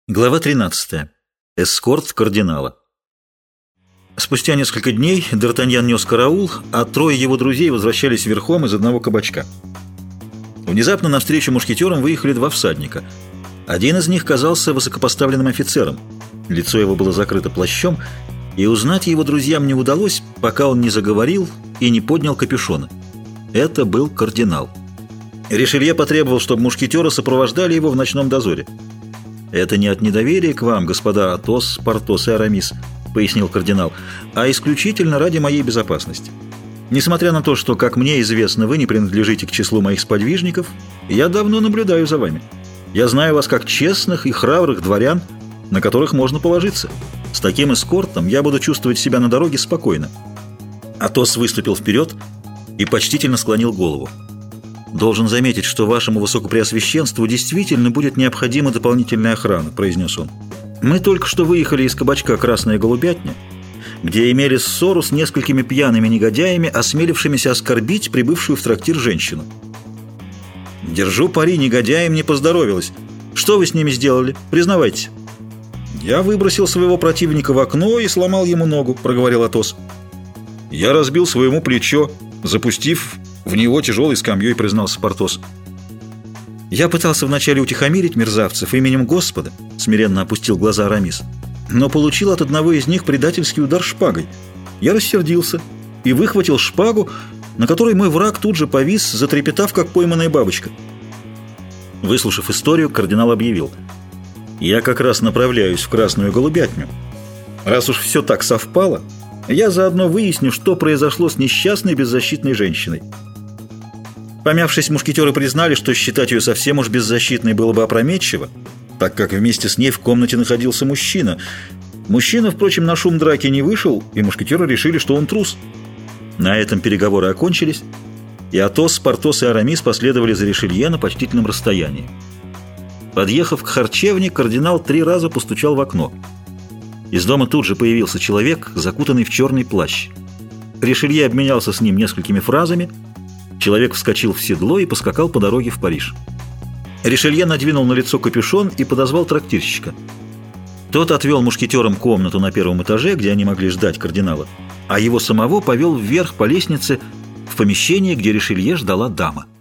Глава 13. Эскорт кардинала. Спустя несколько дней Д'Артаньян нес караул, а трое его друзей возвращались верхом из одного кабачка. Внезапно навстречу мушкетерам выехали два всадника. Один из них казался высокопоставленным офицером. Лицо его было закрыто плащом, и узнать его друзьям не удалось, пока он не заговорил и не поднял капюшона. Это был кардинал. Ришелье потребовал, чтобы мушкетеры сопровождали его в ночном дозоре. «Это не от недоверия к вам, господа Атос, Портос и Арамис», — пояснил кардинал, «а исключительно ради моей безопасности. Несмотря на то, что, как мне известно, вы не принадлежите к числу моих сподвижников, я давно наблюдаю за вами. Я знаю вас как честных и храбрых дворян, на которых можно положиться. С таким эскортом я буду чувствовать себя на дороге спокойно». Атос выступил вперед и почтительно склонил голову. «Должен заметить, что вашему высокопреосвященству действительно будет необходима дополнительная охрана», — произнес он. «Мы только что выехали из кабачка «Красная голубятня», где имели ссору с несколькими пьяными негодяями, осмелившимися оскорбить прибывшую в трактир женщину. Держу пари, негодяям не поздоровилось. Что вы с ними сделали? Признавайтесь». «Я выбросил своего противника в окно и сломал ему ногу», — проговорил Атос. «Я разбил своему плечо, запустив в него тяжелой скамьей», — признался Портос. «Я пытался вначале утихомирить мерзавцев именем Господа», — смиренно опустил глаза Арамис, «но получил от одного из них предательский удар шпагой. Я рассердился и выхватил шпагу, на которой мой враг тут же повис, затрепетав, как пойманная бабочка». Выслушав историю, кардинал объявил: «Я как раз направляюсь в Красную голубятню. Раз уж все так совпало, я заодно выясню, что произошло с несчастной беззащитной женщиной». Помявшись, мушкетеры признали, что считать ее совсем уж беззащитной было бы опрометчиво, так как вместе с ней в комнате находился мужчина. Мужчина, впрочем, на шум драки не вышел, и мушкетеры решили, что он трус. На этом переговоры окончились, и Атос, Портос и Арамис последовали за Ришелье на почтительном расстоянии. Подъехав к харчевне, кардинал 3 раза постучал в окно. Из дома тут же появился человек, закутанный в черный плащ. Ришелье обменялся с ним несколькими фразами. Человек вскочил в седло и поскакал по дороге в Париж. Ришелье надвинул на лицо капюшон и подозвал трактирщика. Тот отвел мушкетерам комнату на 1-м этаже, где они могли ждать кардинала, а его самого повел вверх по лестнице в помещение, где Ришелье ждала дама.